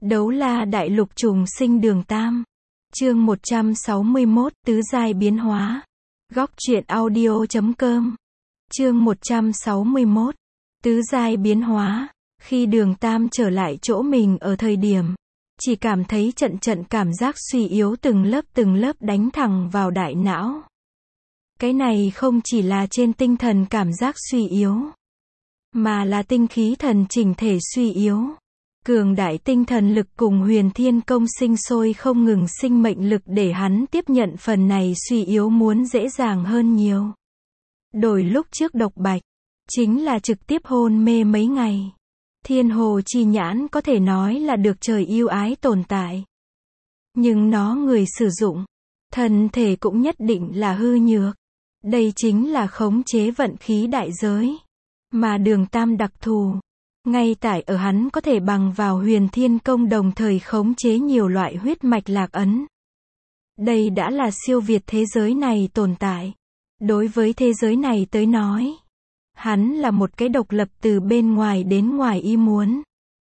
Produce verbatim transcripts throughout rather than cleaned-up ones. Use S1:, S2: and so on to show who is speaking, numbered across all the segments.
S1: Đấu la đại lục trùng sinh đường tam. Chương một trăm sáu mươi mốt, tứ giai biến hóa. Góc truyện audio chấm com. Chương một trăm sáu mươi mốt, tứ giai biến hóa. Khi đường tam trở lại chỗ mình ở thời điểm, chỉ cảm thấy trận trận cảm giác suy yếu từng lớp từng lớp đánh thẳng vào đại não. Cái này không chỉ là trên tinh thần cảm giác suy yếu, mà là tinh khí thần chỉnh thể suy yếu. Cường đại tinh thần lực cùng huyền thiên công sinh sôi không ngừng sinh mệnh lực để hắn tiếp nhận phần này suy yếu muốn dễ dàng hơn nhiều. Đổi lúc trước độc bạch, chính là trực tiếp hôn mê mấy ngày. Thiên hồ chi nhãn có thể nói là được trời yêu ái tồn tại. Nhưng nó người sử dụng, thân thể cũng nhất định là hư nhược. Đây chính là khống chế vận khí đại giới. Mà đường tam đặc thù, ngay tại ở hắn có thể bằng vào huyền thiên công đồng thời khống chế nhiều loại huyết mạch lạc ấn. Đây đã là siêu việt thế giới này tồn tại. Đối với thế giới này tới nói, hắn là một cái độc lập từ bên ngoài đến ngoài ý muốn.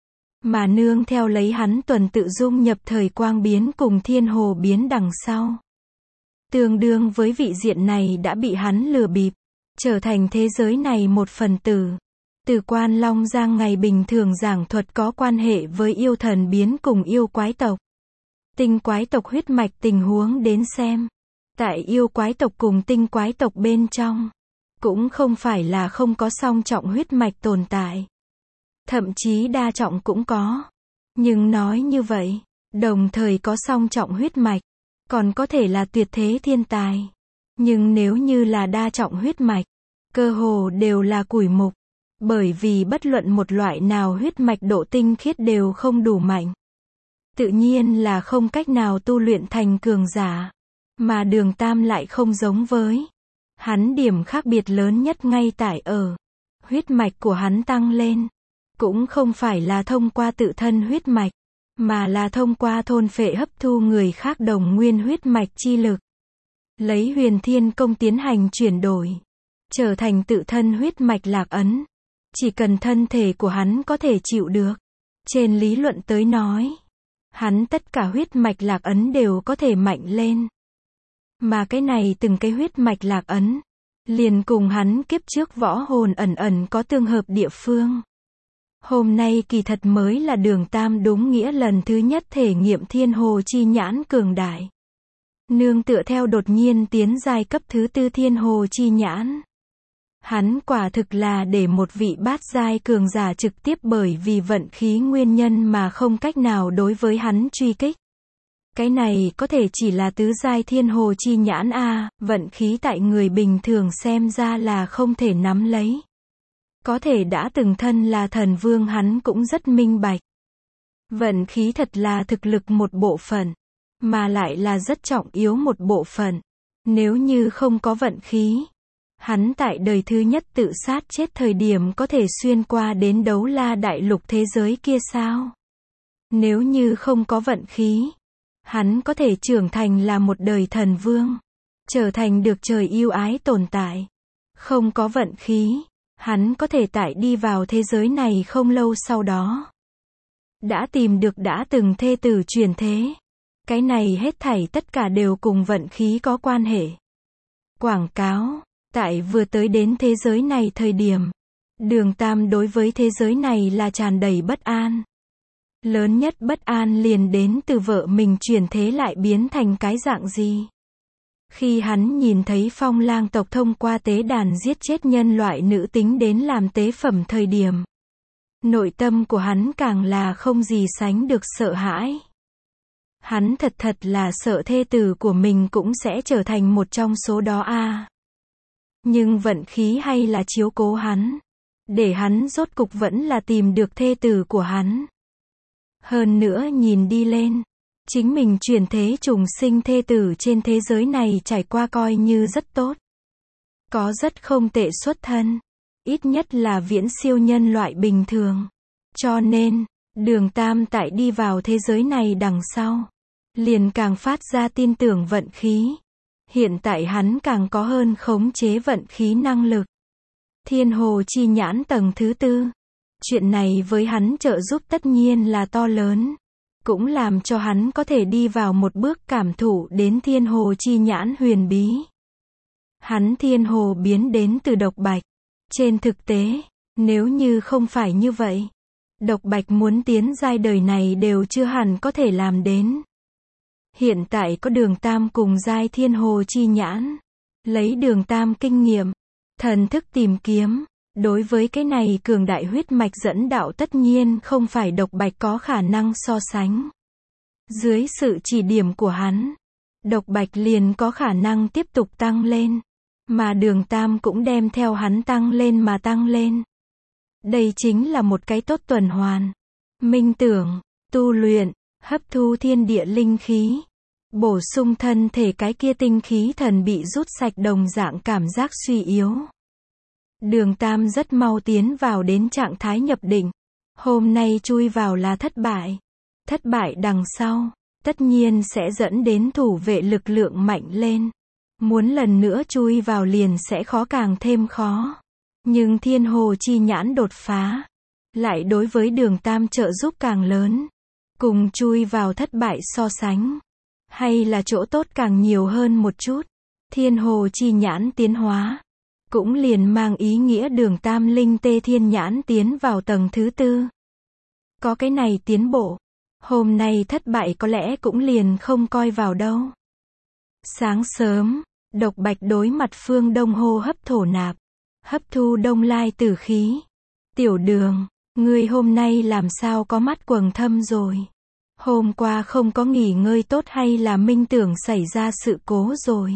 S1: Mà nương theo lấy hắn tuần tự dung nhập thời quang biến cùng thiên hồ biến đằng sau. Tương đương với vị diện này đã bị hắn lừa bịp, trở thành thế giới này một phần tử. Từ Quan Long Giang ngày bình thường giảng thuật có quan hệ với yêu thần biến cùng yêu quái tộc. Tinh quái tộc huyết mạch tình huống đến xem. Tại yêu quái tộc cùng tinh quái tộc bên trong, cũng không phải là không có song trọng huyết mạch tồn tại. Thậm chí đa trọng cũng có. Nhưng nói như vậy, đồng thời có song trọng huyết mạch, còn có thể là tuyệt thế thiên tài. Nhưng nếu như là đa trọng huyết mạch, cơ hồ đều là củi mục. Bởi vì bất luận một loại nào huyết mạch độ tinh khiết đều không đủ mạnh. Tự nhiên là không cách nào tu luyện thành cường giả. Mà đường tam lại không giống với. Hắn điểm khác biệt lớn nhất ngay tại ở. Huyết mạch của hắn tăng lên. Cũng không phải là thông qua tự thân huyết mạch. Mà là thông qua thôn phệ hấp thu người khác đồng nguyên huyết mạch chi lực. Lấy huyền thiên công tiến hành chuyển đổi. Trở thành tự thân huyết mạch lạc ấn. Chỉ cần thân thể của hắn có thể chịu được. Trên lý luận tới nói, hắn tất cả huyết mạch lạc ấn đều có thể mạnh lên. Mà cái này từng cái huyết mạch lạc ấn, liền cùng hắn kiếp trước võ hồn ẩn ẩn có tương hợp địa phương. Hôm nay kỳ thật mới là đường tam đúng nghĩa lần thứ nhất thể nghiệm thiên hồ chi nhãn cường đại. Nương tựa theo đột nhiên tiến giai cấp thứ tư thiên hồ chi nhãn. Hắn quả thực là để một vị bát giai cường giả trực tiếp bởi vì vận khí nguyên nhân mà không cách nào đối với hắn truy kích. Cái này có thể chỉ là tứ giai thiên hồ chi nhãn a, vận khí tại người bình thường xem ra là không thể nắm lấy. Có thể đã từng thân là thần vương hắn cũng rất minh bạch. Vận khí thật là thực lực một bộ phận, mà lại là rất trọng yếu một bộ phận. Nếu như không có vận khí, hắn tại đời thứ nhất tự sát chết thời điểm có thể xuyên qua đến đấu la đại lục thế giới kia sao? Nếu như không có vận khí, hắn có thể trưởng thành là một đời thần vương, trở thành được trời yêu ái tồn tại. Không có vận khí, hắn có thể tại đi vào thế giới này không lâu sau đó. Đã tìm được đã từng thê tử chuyển thế. Cái này hết thảy tất cả đều cùng vận khí có quan hệ. Quảng cáo. Tại vừa tới đến thế giới này thời điểm, đường tam đối với thế giới này là tràn đầy bất an. Lớn nhất bất an liền đến từ vợ mình chuyển thế lại biến thành cái dạng gì. Khi hắn nhìn thấy phong lang tộc thông qua tế đàn giết chết nhân loại nữ tính đến làm tế phẩm thời điểm, nội tâm của hắn càng là không gì sánh được sợ hãi. Hắn thật thật là sợ thê tử của mình cũng sẽ trở thành một trong số đó a. Nhưng vận khí hay là chiếu cố hắn, để hắn rốt cục vẫn là tìm được thê tử của hắn. Hơn nữa nhìn đi lên, chính mình chuyển thế trùng sinh thê tử trên thế giới này trải qua coi như rất tốt. Có rất không tệ xuất thân, ít nhất là viễn siêu nhân loại bình thường. Cho nên, đường tam tại đi vào thế giới này đằng sau, liền càng phát ra tin tưởng vận khí. Hiện tại hắn càng có hơn khống chế vận khí năng lực. Thiên hồ chi nhãn tầng thứ tư. Chuyện này với hắn trợ giúp tất nhiên là to lớn. cũng làm cho hắn có thể đi vào một bước cảm thụ đến thiên hồ chi nhãn huyền bí. Hắn thiên hồ biến đến từ Độc Bạch. Trên thực tế, nếu như không phải như vậy, Độc Bạch muốn tiến giai đời này đều chưa hẳn có thể làm đến. Hiện tại có Đường Tam cùng giai thiên hồ chi nhãn, lấy Đường Tam kinh nghiệm, thần thức tìm kiếm, đối với cái này cường đại huyết mạch dẫn đạo tất nhiên không phải Độc Bạch có khả năng so sánh. Dưới sự chỉ điểm của hắn, Độc Bạch liền có khả năng tiếp tục tăng lên, mà Đường Tam cũng đem theo hắn tăng lên mà tăng lên. Đây chính là một cái tốt tuần hoàn. Minh tưởng, tu luyện, hấp thu thiên địa linh khí, bổ sung thân thể cái kia tinh khí thần bị rút sạch đồng dạng cảm giác suy yếu. Đường Tam rất mau tiến vào đến trạng thái nhập định. Hôm nay chui vào là thất bại. Thất bại đằng sau, tất nhiên sẽ dẫn đến thủ vệ lực lượng mạnh lên. Muốn lần nữa chui vào liền sẽ khó càng thêm khó. Nhưng thiên hồ chi nhãn đột phá, lại đối với Đường Tam trợ giúp càng lớn. Cùng chui vào thất bại so sánh, hay là chỗ tốt càng nhiều hơn một chút. Thiên hồ chi nhãn tiến hóa, cũng liền mang ý nghĩa Đường Tam linh tê thiên nhãn tiến vào tầng thứ tư. Có cái này tiến bộ, hôm nay thất bại có lẽ cũng liền không coi vào đâu. Sáng sớm, Độc Bạch đối mặt phương Đông hô hấp thổ nạp, hấp thu đông lai tử khí. Tiểu Đường, ngươi hôm nay làm sao có mắt quầng thâm rồi? Hôm qua không có nghỉ ngơi tốt hay là minh tưởng xảy ra sự cố rồi?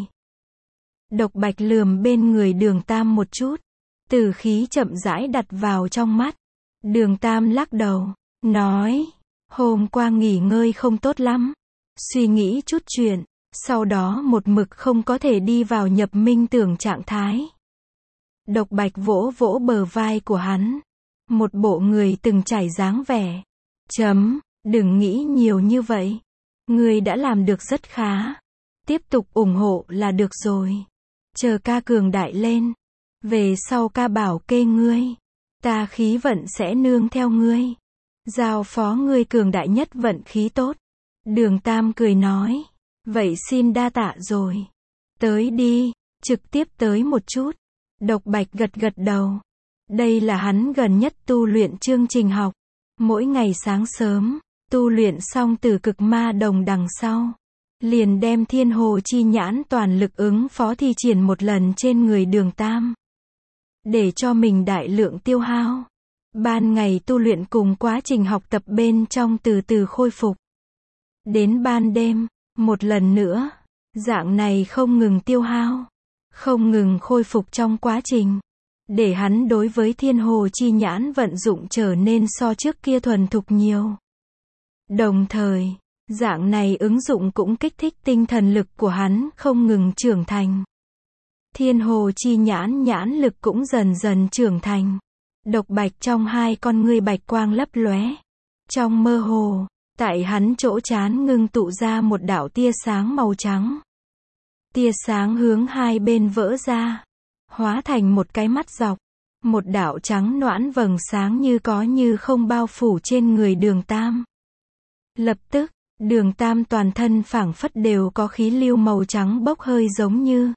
S1: Độc Bạch lườm bên người Đường Tam một chút, tử khí chậm rãi đặt vào trong mắt. Đường Tam lắc đầu, nói, hôm qua nghỉ ngơi không tốt lắm, suy nghĩ chút chuyện, sau đó một mực không có thể đi vào nhập minh tưởng trạng thái. Độc Bạch vỗ vỗ bờ vai của hắn, một bộ người từng trải dáng vẻ. Chấm, đừng nghĩ nhiều như vậy. Ngươi đã làm được rất khá. Tiếp tục ủng hộ là được rồi. Chờ ca cường đại lên. Về sau ca bảo kê ngươi. Ta khí vận sẽ nương theo ngươi. Giao phó ngươi cường đại nhất vận khí tốt. Đường Tam cười nói. Vậy xin đa tạ rồi. Tới đi, trực tiếp tới một chút. Độc Bạch gật gật đầu. Đây là hắn gần nhất tu luyện chương trình học. Mỗi ngày sáng sớm, tu luyện xong từ cực ma đồng đằng sau, liền đem thiên hồ chi nhãn toàn lực ứng phó thi triển một lần trên người Đường Tam. Để cho mình đại lượng tiêu hao. Ban ngày tu luyện cùng quá trình học tập bên trong từ từ khôi phục. Đến ban đêm, một lần nữa, dạng này không ngừng tiêu hao, không ngừng khôi phục trong quá trình, để hắn đối với thiên hồ chi nhãn vận dụng trở nên so trước kia thuần thục nhiều. Đồng thời, dạng này ứng dụng cũng kích thích tinh thần lực của hắn không ngừng trưởng thành. Thiên hồ chi nhãn nhãn lực cũng dần dần trưởng thành. Độc Bạch trong hai con ngươi bạch quang lấp lóe. Trong mơ hồ, tại hắn chỗ trán ngưng tụ ra một đạo tia sáng màu trắng. Tia sáng hướng hai bên vỡ ra, hóa thành một cái mắt dọc. Một đạo trắng noãn vầng sáng như có như không bao phủ trên người Đường Tam. Lập tức, Đường Tam toàn thân phảng phất đều có khí lưu màu trắng bốc hơi giống như.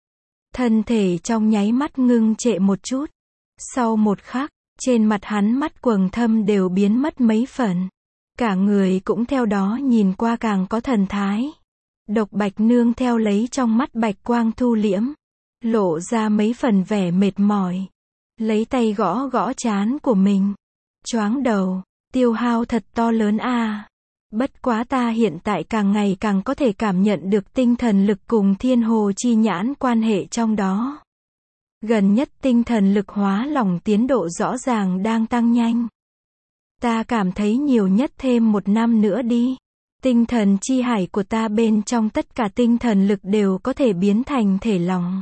S1: Thân thể trong nháy mắt ngưng trệ một chút. Sau một khắc, trên mặt hắn mắt quầng thâm đều biến mất mấy phần. Cả người cũng theo đó nhìn qua càng có thần thái. Độc Bạch nương theo lấy trong mắt bạch quang thu liễm, lộ ra mấy phần vẻ mệt mỏi. Lấy tay gõ gõ trán của mình. Choáng đầu, tiêu hao thật to lớn a. À. Bất quá ta hiện tại càng ngày càng có thể cảm nhận được tinh thần lực cùng thiên hồ chi nhãn quan hệ trong đó. Gần nhất tinh thần lực hóa lỏng tiến độ rõ ràng đang tăng nhanh. Ta cảm thấy nhiều nhất thêm một năm nữa đi. Tinh thần chi hải của ta bên trong tất cả tinh thần lực đều có thể biến thành thể lỏng.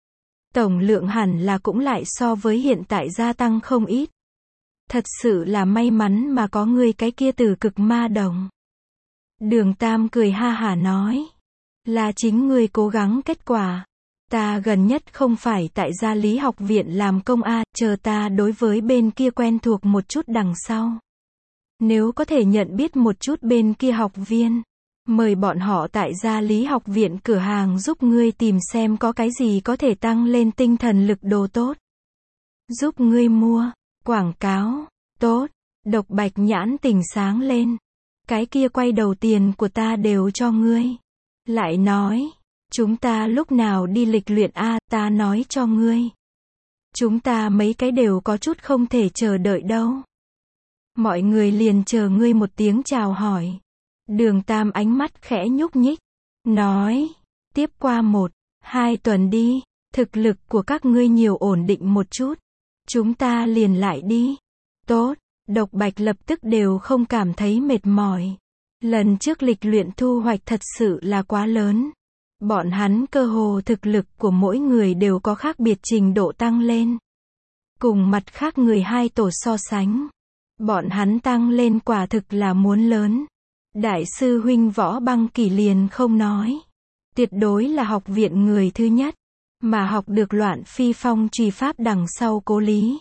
S1: Tổng lượng hẳn là cũng lại so với hiện tại gia tăng không ít. Thật sự là may mắn mà có ngươi cái kia từ cực ma đồng. Đường Tam cười ha hả nói. Là chính ngươi cố gắng kết quả. Ta gần nhất không phải tại Gia Lý học viện làm công a, chờ ta đối với bên kia quen thuộc một chút đằng sau. Nếu có thể nhận biết một chút bên kia học viên, mời bọn họ tại Gia Lý học viện cửa hàng giúp ngươi tìm xem có cái gì có thể tăng lên tinh thần lực đồ tốt. Giúp ngươi mua. Quảng cáo. Tốt. Độc Bạch nhãn tỉnh sáng lên. Cái kia quay đầu tiền của ta đều cho ngươi. Lại nói, chúng ta lúc nào đi lịch luyện a, ta nói cho ngươi. Chúng ta mấy cái đều có chút không thể chờ đợi đâu. Mọi người liền chờ ngươi một tiếng chào hỏi. Đường Tam ánh mắt khẽ nhúc nhích, nói, tiếp qua một, hai tuần đi, thực lực của các ngươi nhiều ổn định một chút. Chúng ta liền lại đi. Tốt. Độc Bạch lập tức đều không cảm thấy mệt mỏi. Lần trước lịch luyện thu hoạch thật sự là quá lớn. Bọn hắn cơ hồ thực lực của mỗi người đều có khác biệt trình độ tăng lên. Cùng mặt khác người hai tổ so sánh, bọn hắn tăng lên quả thực là muốn lớn. Đại sư huynh Võ Băng Kỳ liền không nói. Tuyệt đối là học viện người thứ nhất, mà học được Loạn Phi Phong truy pháp đằng sau Cố Lý.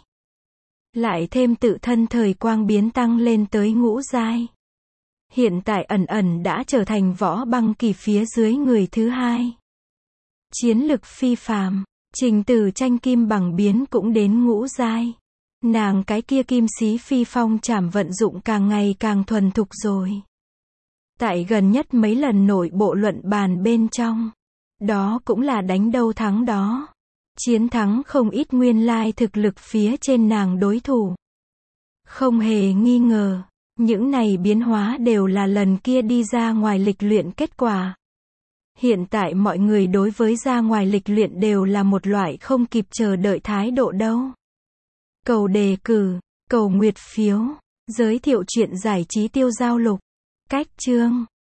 S1: Lại thêm tự thân thời quang biến tăng lên tới ngũ giai. Hiện tại ẩn ẩn đã trở thành Võ Băng Kỳ phía dưới người thứ hai. Chiến lực phi phàm, Trình Tử Tranh kim bằng biến cũng đến ngũ giai. Nàng cái kia kim xí phi phong trảm vận dụng càng ngày càng thuần thục rồi. Tại gần nhất mấy lần nội bộ luận bàn bên trong, đó cũng là đánh đâu thắng đó. Chiến thắng không ít nguyên lai thực lực phía trên nàng đối thủ. Không hề nghi ngờ, những này biến hóa đều là lần kia đi ra ngoài lịch luyện kết quả. Hiện tại mọi người đối với ra ngoài lịch luyện đều là một loại không kịp chờ đợi thái độ đâu. Cầu đề cử, cầu nguyệt phiếu, giới thiệu truyện giải trí tiêu giao lục. Cách chương